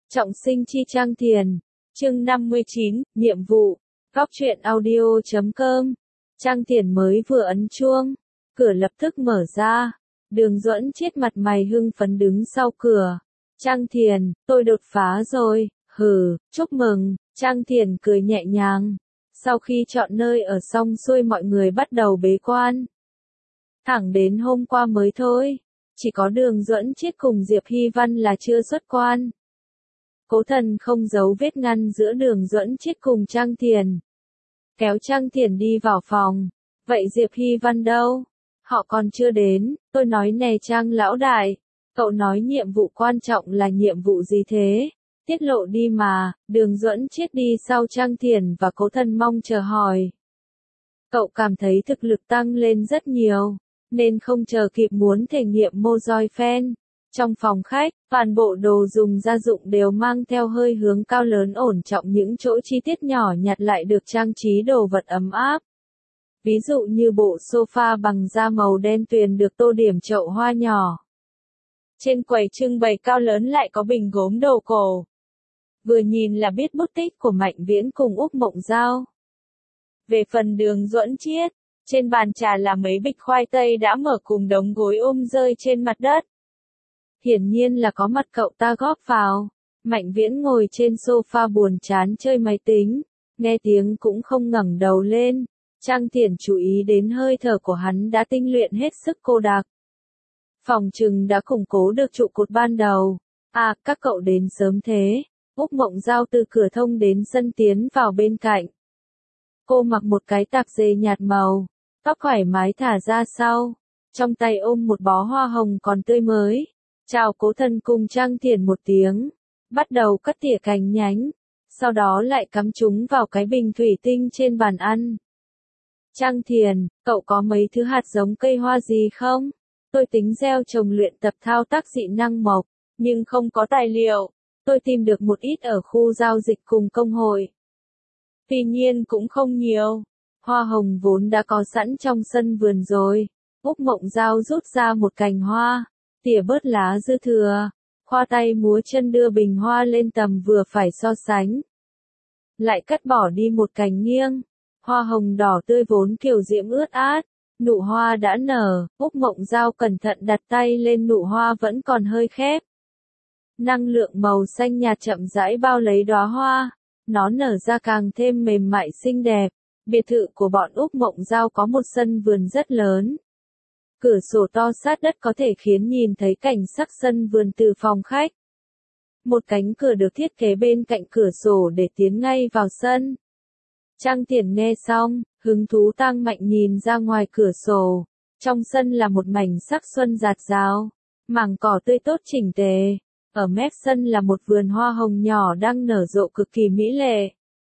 Trọng sinh chi Trang Thiền, chương 59, nhiệm vụ, góc truyện audio.com. Trang Thiền mới vừa ấn chuông, cửa lập tức mở ra. Đường Duẫn Chiết mặt mày hưng phấn đứng sau cửa. Trang Thiền, tôi đột phá rồi, chúc mừng. Trang Thiền cười nhẹ nhàng. Sau khi chọn nơi ở xong xuôi mọi người bắt đầu bế quan. Thẳng đến hôm qua mới thôi, chỉ có Đường Duẫn Chiết cùng Diệp Hy Văn là chưa xuất quan. Cố Thần không giấu vết ngăn giữa Đường Duẫn Chiết cùng Trang Thiền. Kéo Trang Thiền đi vào phòng. Vậy Diệp Hy Văn đâu? Họ còn chưa đến. Tôi nói nè Trang lão đại. Cậu nói nhiệm vụ quan trọng là nhiệm vụ gì thế? Tiết lộ đi mà. Đường Duẫn Chiết đi sau Trang Thiền và Cố Thần mong chờ hỏi. Cậu cảm thấy thực lực tăng lên rất nhiều, nên không chờ kịp muốn thể nghiệm mô roi phen. Trong phòng khách, toàn bộ đồ dùng gia dụng đều mang theo hơi hướng cao lớn ổn trọng, những chỗ chi tiết nhỏ nhặt lại được trang trí đồ vật ấm áp. Ví dụ như bộ sofa bằng da màu đen tuyền được tô điểm chậu hoa nhỏ. Trên quầy trưng bày cao lớn lại có bình gốm đồ cổ. Vừa nhìn là biết bút tích của Mạnh Viễn cùng Úc Mộng Giao. Về phần Đường Duẫn Chiết, trên bàn trà là mấy bịch khoai tây đã mở cùng đống gối rơi trên mặt đất. Hiển nhiên là có mặt cậu ta góp vào. Mạnh Viễn ngồi trên sofa buồn chán chơi máy tính, nghe tiếng cũng không ngẩng đầu lên. Trang Thiền chú ý đến hơi thở của hắn đã tinh luyện hết sức cô đặc. Phòng trừng đã củng cố được trụ cột ban đầu. À, các cậu đến sớm thế. Úc Mộng Giao từ cửa thông đến sân tiến vào bên cạnh. Cô mặc một cái tạp dề nhạt màu, tóc thoải mái thả ra sau, trong tay ôm một bó hoa hồng còn tươi mới. Chào Cố Thần cùng Trang Thiền một tiếng, bắt đầu cắt tỉa cành nhánh, sau đó lại cắm chúng vào cái bình thủy tinh trên bàn ăn. Trang Thiền, cậu có mấy thứ hạt giống cây hoa gì không? Tôi tính gieo trồng luyện tập thao tác dị năng mộc, nhưng không có tài liệu. Tôi tìm được một ít ở khu giao dịch cùng công hội. Tuy nhiên cũng không nhiều. Hoa hồng vốn đã có sẵn trong sân vườn rồi. Úc Mộng Giao rút ra một cành hoa, tỉa bớt lá dư thừa, khoa tay múa chân đưa bình hoa lên tầm vừa phải so sánh. Lại cắt bỏ đi một cành nghiêng. Hoa hồng đỏ tươi vốn kiều diễm ướt át, nụ hoa đã nở. Úc Mộng Giao cẩn thận đặt tay lên nụ hoa vẫn còn hơi khép. Năng lượng màu xanh nhạt chậm rãi bao lấy đóa hoa, nó nở ra càng thêm mềm mại xinh đẹp. Biệt thự của bọn Úc Mộng Giao có một sân vườn rất lớn. Cửa sổ to sát đất có thể khiến nhìn thấy cảnh sắc sân vườn từ phòng khách. Một cánh cửa được thiết kế bên cạnh cửa sổ để tiến ngay vào sân. Trang Thiền nghe xong, hứng thú tăng mạnh nhìn ra ngoài cửa sổ. Trong sân là một mảnh sắc xuân rạt rào, mảng cỏ tươi tốt chỉnh tề. Ở mép sân là một vườn hoa hồng nhỏ đang nở rộ cực kỳ mỹ lệ.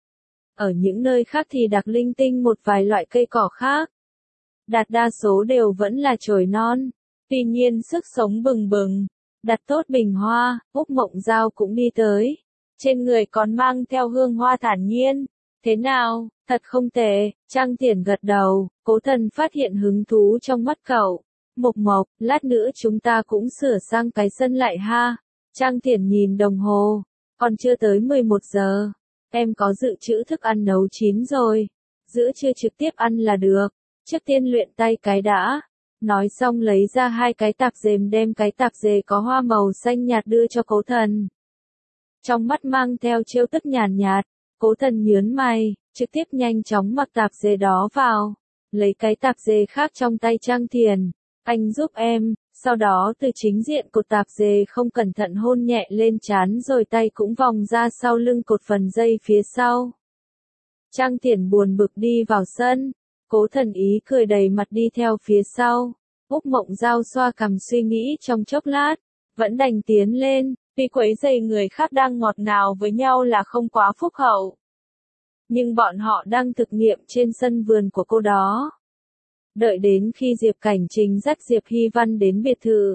Ở những nơi khác thì đặt linh tinh một vài loại cây cỏ khác. Đại đa số đều vẫn là chồi non, tuy nhiên sức sống bừng bừng. Đặt tốt bình hoa, Úc Mộng Giao cũng đi tới. Trên người còn mang theo hương hoa thản nhiên. Thế nào, thật không tệ. Trang Thiền gật đầu. Cố Thần phát hiện hứng thú trong mắt cậu. Mộc Mộc, lát nữa chúng ta cũng sửa sang cái sân lại ha. Trang Thiền nhìn đồng hồ, còn chưa tới 11 giờ. Em có dự trữ thức ăn nấu chín rồi. Giữa trưa trực tiếp ăn là được. Trước tiên luyện tay cái đã. Nói xong lấy ra hai cái tạp dềm, đem cái tạp dề có hoa màu xanh nhạt đưa cho Cố Thần. Trong mắt mang theo trêu tức nhàn nhạt. Cố Thần nhướng mày, trực tiếp nhanh chóng mặc tạp dề đó vào. Lấy cái tạp dề khác trong tay Trang Thiền. Anh giúp em. Sau đó từ chính diện cột tạp dề không cẩn thận hôn nhẹ lên trán, rồi tay cũng vòng ra sau lưng cột phần dây phía sau. Trang Thiền buồn bực đi vào sân. Cố Thần ý cười đầy mặt đi theo phía sau. Úc Mộng Giao xoa cằm suy nghĩ trong chốc lát, vẫn đành tiến lên. Tuy quấy rầy người khác đang ngọt ngào với nhau là không quá phúc hậu, nhưng bọn họ đang thực nghiệm trên sân vườn của cô đó. Đợi đến khi Diệp Cảnh Trình dắt Diệp Hy Văn đến biệt thự.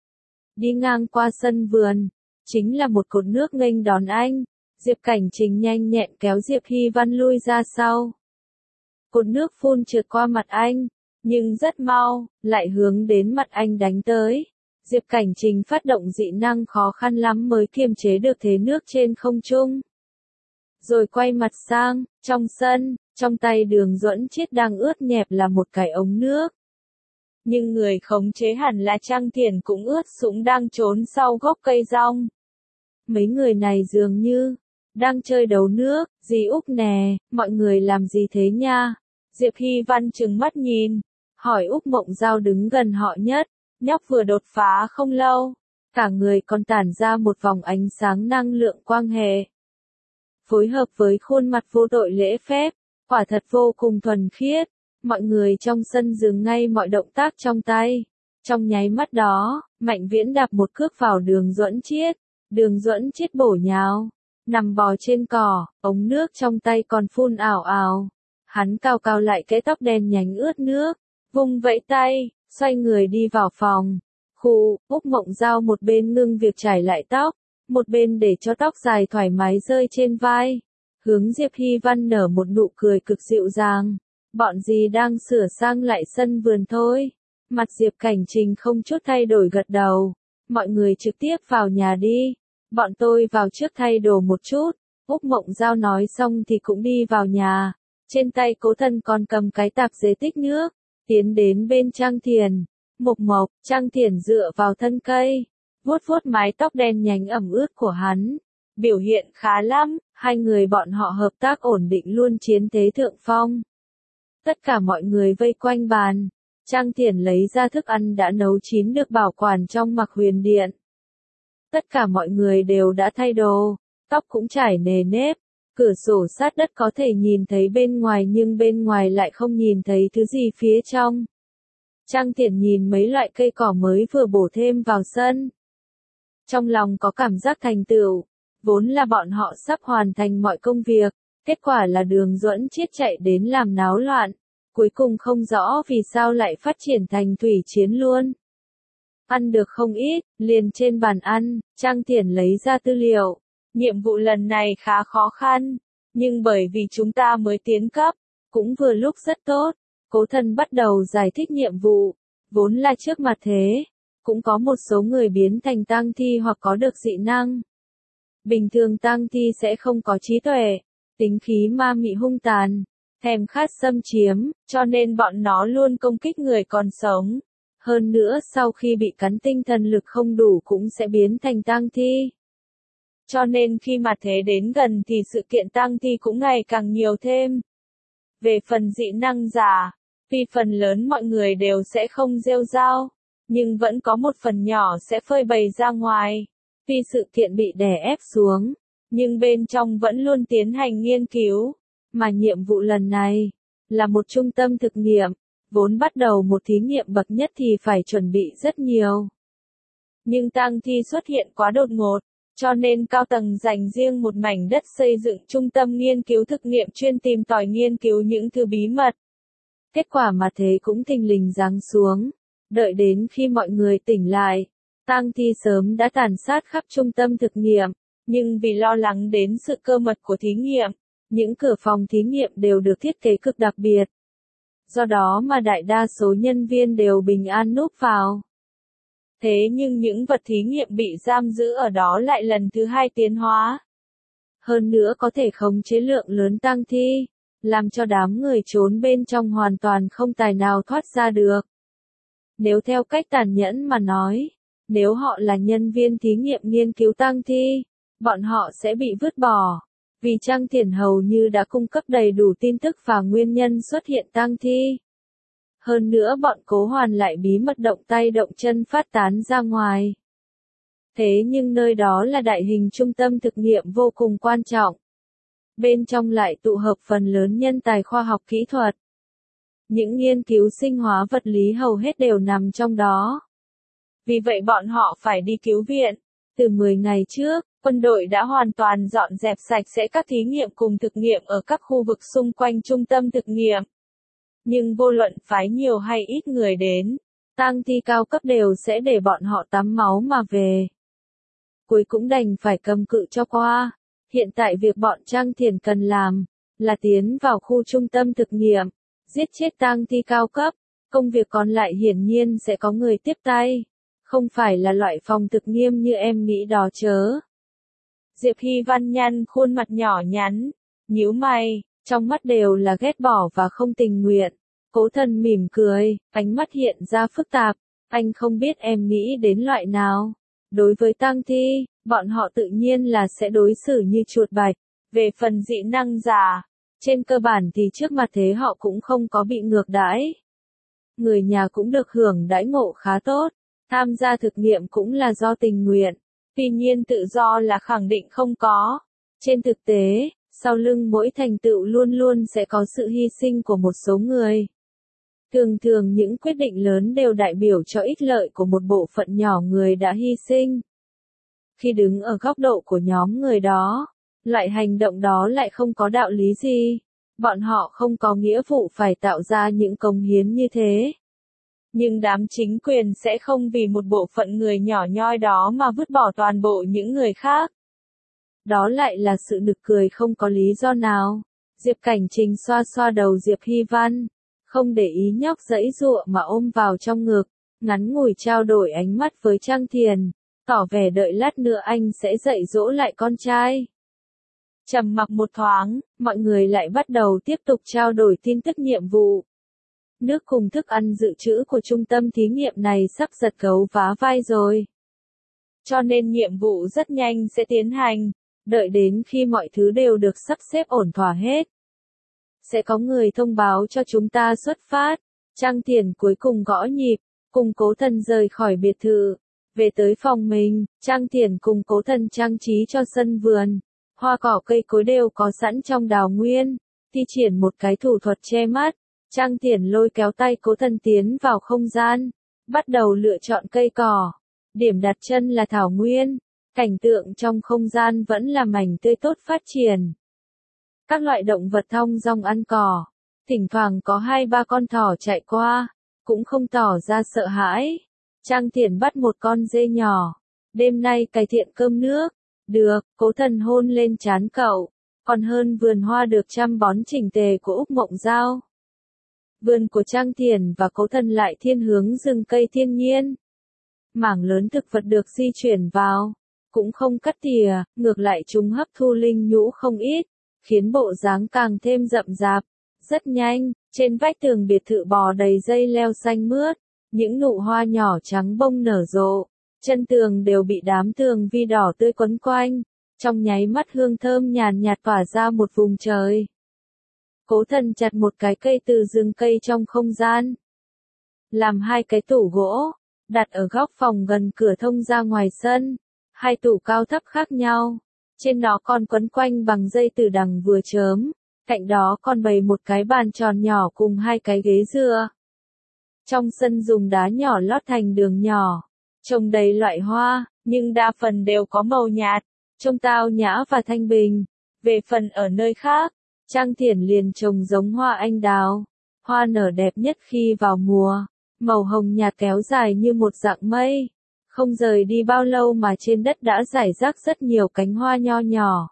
Đi ngang qua sân vườn, chính là một cột nước nghênh đón anh. Diệp Cảnh Trình nhanh nhẹn kéo Diệp Hy Văn lui ra sau. Cột nước phun trượt qua mặt anh, nhưng rất mau, lại hướng đến mặt anh đánh tới. Diệp Cảnh Trình phát động dị năng khó khăn lắm mới kiềm chế được thế nước trên không trung. Rồi quay mặt sang, trong sân, trong tay Đường Duẫn Chiết đang ướt nhẹp là một cái ống nước. Nhưng người khống chế hẳn là Trang Thiển cũng ướt sũng đang trốn sau gốc cây rong. Mấy người này dường như đang chơi đấu nước, dì Úc nè, mọi người làm gì thế nha? Diệp Hy Văn trừng mắt nhìn, hỏi Úc Mộng Giao đứng gần họ nhất, nhóc vừa đột phá không lâu, cả người còn tản ra một vòng ánh sáng năng lượng quang hệ. Phối hợp với khuôn mặt vô tội lễ phép, quả thật vô cùng thuần khiết, mọi người trong sân dừng ngay mọi động tác trong tay. Trong nháy mắt đó, Mạnh Viễn đạp một cước vào Đường Duẫn Chiết, Đường Duẫn Chiết bổ nhào, nằm bò trên cỏ, ống nước trong tay còn phun ảo ảo. Hắn cào cào lại cái tóc đen nhánh ướt nước, vung vẫy tay, xoay người đi vào phòng. Úc Mộng Giao một bên ngưng việc trải lại tóc, một bên để cho tóc dài thoải mái rơi trên vai. Hướng Diệp Hy Văn nở một nụ cười cực dịu dàng. Bọn dì đang sửa sang lại sân vườn thôi. Mặt Diệp Cảnh Trình không chút thay đổi gật đầu. Mọi người trực tiếp vào nhà đi. Bọn tôi vào trước thay đồ một chút. Úc Mộng Giao nói xong thì cũng đi vào nhà. Trên tay Cố Thân còn cầm cái tạp dề tích nước. Tiến đến bên Trang Thiền. Mộc Mộc, Trang Thiền dựa vào thân cây. Vuốt vuốt mái tóc đen nhánh ẩm ướt của hắn. Biểu hiện khá lắm, hai người bọn họ hợp tác ổn định luôn chiến thế thượng phong. Tất cả mọi người vây quanh bàn. Trang Thiển lấy ra thức ăn đã nấu chín được bảo quản trong Mặc Huyền Điện. Tất cả mọi người đều đã thay đồ, tóc cũng trải nề nếp. Cửa sổ sát đất có thể nhìn thấy bên ngoài nhưng bên ngoài lại không nhìn thấy thứ gì phía trong. Trang Thiển nhìn mấy loại cây cỏ mới vừa bổ thêm vào sân. Trong lòng có cảm giác thành tựu, vốn là bọn họ sắp hoàn thành mọi công việc, kết quả là Đường Duẫn Chiết chạy đến làm náo loạn, cuối cùng không rõ vì sao lại phát triển thành thủy chiến luôn. Ăn được không ít, liền trên bàn ăn, Trang Thiển lấy ra tư liệu. Nhiệm vụ lần này khá khó khăn, nhưng bởi vì chúng ta mới tiến cấp, cũng vừa lúc rất tốt. Cố Thân bắt đầu giải thích nhiệm vụ, vốn là trước mặt thế, cũng có một số người biến thành tang thi hoặc có được dị năng. Bình thường tang thi sẽ không có trí tuệ, tính khí ma mị hung tàn, thèm khát xâm chiếm, cho nên bọn nó luôn công kích người còn sống. Hơn nữa sau khi bị cắn tinh thần lực không đủ cũng sẽ biến thành tang thi. Cho nên khi mà thế đến gần thì sự kiện tang thi cũng ngày càng nhiều thêm. Về phần dị năng giả, vì phần lớn mọi người đều sẽ không rêu rao, nhưng vẫn có một phần nhỏ sẽ phơi bày ra ngoài. Vì sự kiện bị đè ép xuống, nhưng bên trong vẫn luôn tiến hành nghiên cứu. Mà nhiệm vụ lần này, là một trung tâm thực nghiệm, vốn bắt đầu một thí nghiệm bậc nhất thì phải chuẩn bị rất nhiều. Nhưng tang thi xuất hiện quá đột ngột, cho nên cao tầng dành riêng một mảnh đất xây dựng trung tâm nghiên cứu thực nghiệm chuyên tìm tòi nghiên cứu những thứ bí mật. Kết quả mà thế cũng thình lình giáng xuống. Đợi đến khi mọi người tỉnh lại, tang thi sớm đã tàn sát khắp trung tâm thực nghiệm, nhưng vì lo lắng đến sự cơ mật của thí nghiệm, những cửa phòng thí nghiệm đều được thiết kế cực đặc biệt. Do đó mà đại đa số nhân viên đều bình an núp vào. Thế nhưng những vật thí nghiệm bị giam giữ ở đó lại lần thứ hai tiến hóa. Hơn nữa có thể khống chế lượng lớn tang thi, làm cho đám người trốn bên trong hoàn toàn không tài nào thoát ra được. Nếu theo cách tàn nhẫn mà nói, nếu họ là nhân viên thí nghiệm nghiên cứu tang thi, bọn họ sẽ bị vứt bỏ. Vì Trang Thiển hầu như đã cung cấp đầy đủ tin tức và nguyên nhân xuất hiện tang thi. Hơn nữa bọn Cố Hoàn lại bí mật động tay động chân phát tán ra ngoài. Thế nhưng nơi đó là đại hình trung tâm thực nghiệm vô cùng quan trọng. Bên trong lại tụ hợp phần lớn nhân tài khoa học kỹ thuật. Những nghiên cứu sinh hóa vật lý hầu hết đều nằm trong đó. Vì vậy bọn họ phải đi cứu viện. Từ 10 ngày trước, quân đội đã hoàn toàn dọn dẹp sạch sẽ các thí nghiệm cùng thực nghiệm ở các khu vực xung quanh trung tâm thực nghiệm. Nhưng vô luận phái nhiều hay ít người đến, tang thi cao cấp đều sẽ để bọn họ tắm máu mà về. Cuối cũng đành phải cầm cự cho qua. Hiện tại việc bọn Trang Thiển cần làm, là tiến vào khu trung tâm thực nghiệm, giết chết tang thi cao cấp. Công việc còn lại hiển nhiên sẽ có người tiếp tay. không phải là loại phòng thực nghiêm như em nghĩ đó chớ. Diệp Hy Văn nhăn khuôn mặt nhỏ nhắn, nhíu mày, trong mắt đều là ghét bỏ và không tình nguyện. Cố Thần mỉm cười, ánh mắt hiện ra phức tạp, anh không biết em nghĩ đến loại nào. Đối với tang thi, bọn họ tự nhiên là sẽ đối xử như chuột bạch. Về phần dị năng giả, trên cơ bản thì trước mặt thế họ cũng không có bị ngược đãi. Người nhà cũng được hưởng đãi ngộ khá tốt, tham gia thực nghiệm cũng là do tình nguyện. Tuy nhiên tự do là khẳng định không có. Trên thực tế, sau lưng mỗi thành tựu luôn luôn sẽ có sự hy sinh của một số người. Thường thường những quyết định lớn đều đại biểu cho ích lợi của một bộ phận nhỏ người đã hy sinh. Khi đứng ở góc độ của nhóm người đó, loại hành động đó lại không có đạo lý gì. Bọn họ không có nghĩa vụ phải tạo ra những cống hiến như thế. Nhưng đám chính quyền sẽ không vì một bộ phận người nhỏ nhoi đó mà vứt bỏ toàn bộ những người khác. Đó lại là sự nực cười không có lý do nào. Diệp Cảnh Trình xoa xoa đầu Diệp Hy Văn, không để ý nhóc giãy giụa mà ôm vào trong ngực, ngắn ngủi trao đổi ánh mắt với Trang Thiền, tỏ vẻ đợi lát nữa anh sẽ dạy dỗ lại con trai. Trầm mặc một thoáng, mọi người lại bắt đầu tiếp tục trao đổi tin tức nhiệm vụ. Nước cùng thức ăn dự trữ của trung tâm thí nghiệm này sắp giật gấu vá vai rồi. Cho nên nhiệm vụ rất nhanh sẽ tiến hành, đợi đến khi mọi thứ đều được sắp xếp ổn thỏa hết. Sẽ có người thông báo cho chúng ta xuất phát. Trang Thiền cuối cùng gõ nhịp, cùng Cố Thần rời khỏi biệt thự. Về tới phòng mình, Trang Thiền cùng Cố Thần trang trí cho sân vườn. Hoa cỏ cây cối đều có sẵn trong đào nguyên. Thi triển một cái thủ thuật che mắt. Trang Thiền lôi kéo tay Cố Thần tiến vào không gian. Bắt đầu lựa chọn cây cỏ. Điểm đặt chân là thảo nguyên. Cảnh tượng trong không gian vẫn là mảnh tươi tốt phát triển. Các loại động vật thong dong ăn cỏ. Thỉnh thoảng có 2-3 con thỏ chạy qua. Cũng không tỏ ra sợ hãi. Trang Thiền bắt một con dê nhỏ. Đêm nay cải thiện cơm nước. Được, Cố Thần hôn lên trán cậu. Còn hơn vườn hoa được chăm bón chỉnh tề của Úc Mộng Giao. Vườn của Trang Thiền và Cố Thần lại thiên hướng rừng cây thiên nhiên. Mảng lớn thực vật được di chuyển vào. Cũng không cắt tỉa, ngược lại chúng hấp thu linh nhũ không ít. Khiến bộ dáng càng thêm rậm rạp. Rất nhanh, trên vách tường biệt thự bò đầy dây leo xanh mướt. Những nụ hoa nhỏ trắng bông nở rộ. Chân tường đều bị đám tường vi đỏ tươi quấn quanh. Trong nháy mắt hương thơm nhàn nhạt tỏa ra một vùng trời. Cố Thần chặt một cái cây từ rừng cây trong không gian. Làm 2 cái tủ gỗ, đặt ở góc phòng gần cửa thông ra ngoài sân. 2 tủ cao thấp khác nhau. Trên đó còn quấn quanh bằng dây từ đằng vừa chớm. Cạnh đó còn bày một cái bàn tròn nhỏ cùng 2 cái ghế dựa. Trong sân dùng đá nhỏ lót thành đường nhỏ. Trồng đầy loại hoa, nhưng đa phần đều có màu nhạt. Trông tao nhã và thanh bình. Về phần ở nơi khác, Trang Thiền liền trồng giống hoa anh đào. Hoa nở đẹp nhất khi vào mùa. Màu hồng nhạt kéo dài như một dạng mây. Không rời đi bao lâu mà trên đất đã rải rác rất nhiều cánh hoa nho nhỏ.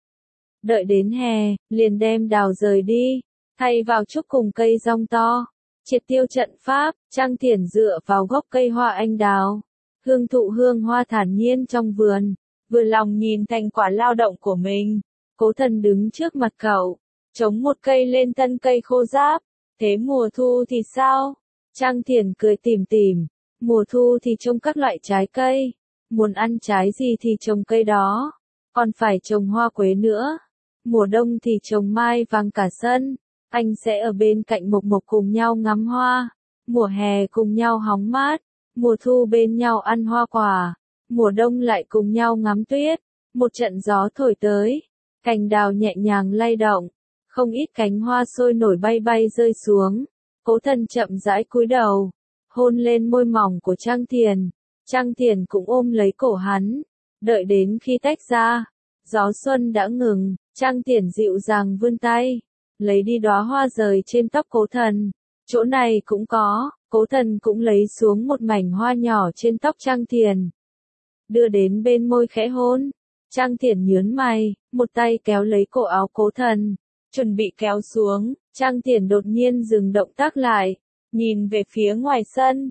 Đợi đến hè, liền đem đào rời đi, thay vào trúc cùng cây rong to. Triệt tiêu trận pháp, Trang Thiền dựa vào gốc cây hoa anh đào. Hương thụ hương hoa thản nhiên trong vườn, vừa lòng nhìn thành quả lao động của mình. Cố Thần đứng trước mặt cậu, chống một cây lên thân cây khô ráp. Thế mùa thu thì sao? Trang Thiền cười tủm tỉm. Mùa thu thì trồng các loại trái cây. Muốn ăn trái gì thì trồng cây đó. Còn phải trồng hoa quế nữa. Mùa đông thì trồng mai vàng cả sân. Anh sẽ ở bên cạnh Mộc Mộc cùng nhau ngắm hoa. Mùa hè cùng nhau hóng mát. Mùa thu bên nhau ăn hoa quả. Mùa đông lại cùng nhau ngắm tuyết. Một trận gió thổi tới. Cành đào nhẹ nhàng lay động. Không ít cánh hoa sôi nổi bay bay rơi xuống. Cố Thần chậm rãi cúi đầu. Hôn lên môi mỏng của Trang Thiền. Trang Thiền cũng ôm lấy cổ hắn. Đợi đến khi tách ra. Gió xuân đã ngừng. Trang Thiền dịu dàng vươn tay. Lấy đi đóa hoa rời trên tóc Cố Thần. Chỗ này cũng có. Cố Thần cũng lấy xuống một mảnh hoa nhỏ trên tóc Trang Thiền. Đưa đến bên môi khẽ hôn. Trang Thiền nhớn mày. Một tay kéo lấy cổ áo Cố Thần. Chuẩn bị kéo xuống. Trang Thiền đột nhiên dừng động tác lại. Nhìn về phía ngoài sân.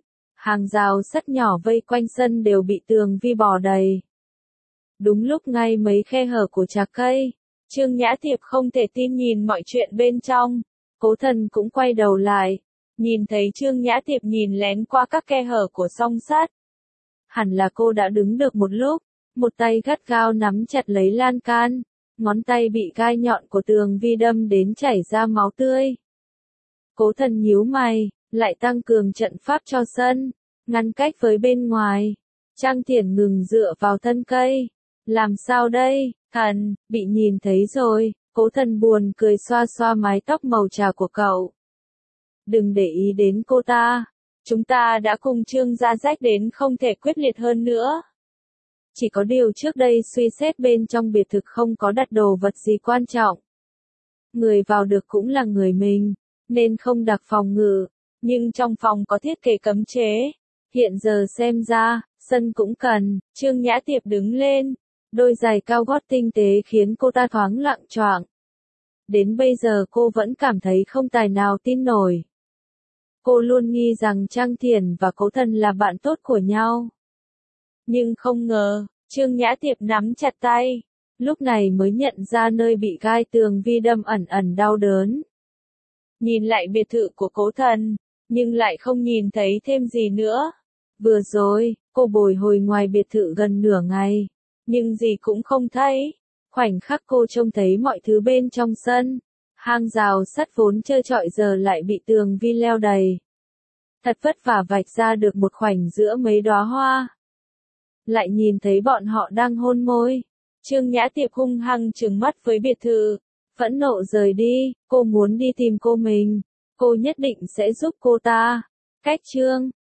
Hàng rào sắt nhỏ vây quanh sân đều bị tường vi bò đầy. Đúng lúc ngay mấy khe hở của trà cây, Trương Nhã Tiệp không thể tin nhìn mọi chuyện bên trong. Cố Thần cũng quay đầu lại, nhìn thấy Trương Nhã Tiệp nhìn lén qua các khe hở của song sắt. Hẳn là cô đã đứng được một lúc, một tay gắt gao nắm chặt lấy lan can, ngón tay bị gai nhọn của tường vi đâm đến chảy ra máu tươi. Cố Thần nhíu mày, lại tăng cường trận pháp cho sân, ngăn cách với bên ngoài. Trang Thiển ngừng dựa vào thân cây. Làm sao đây, Thần, bị nhìn thấy rồi. Cố Thần buồn cười xoa xoa mái tóc màu trà của cậu. Đừng để ý đến cô ta. Chúng ta đã cùng Trương gia rách đến không thể quyết liệt hơn nữa. Chỉ có điều trước đây suy xét bên trong biệt thực không có đặt đồ vật gì quan trọng. Người vào được cũng là người mình, nên không đặt phòng ngự. Nhưng trong phòng có thiết kế cấm chế. Hiện giờ xem ra, sân cũng cần. Trương Nhã Tiệp đứng lên. Đôi giày cao gót tinh tế khiến cô ta thoáng loạng choạng. Đến bây giờ cô vẫn cảm thấy không tài nào tin nổi. Cô luôn nghi rằng Trang Thiển và Cố Thần là bạn tốt của nhau. Nhưng không ngờ, Trương Nhã Tiệp nắm chặt tay. Lúc này mới nhận ra nơi bị gai tường vi đâm ẩn ẩn đau đớn. Nhìn lại biệt thự của Cố Thần, nhưng lại không nhìn thấy thêm gì nữa. Vừa rồi, cô bồi hồi ngoài biệt thự gần nửa ngày, nhưng gì cũng không thấy. Khoảnh khắc cô trông thấy mọi thứ bên trong sân, hang rào sắt vốn trơ trọi giờ lại bị tường vi leo đầy. Thật vất vả vạch ra được một khoảnh giữa mấy đóa hoa. Lại nhìn thấy bọn họ đang hôn môi. Trương Nhã Tiệp hung hăng trừng mắt với biệt thự, phẫn nộ rời đi. Cô muốn đi tìm cô mình, cô nhất định sẽ giúp cô ta. Cách Trương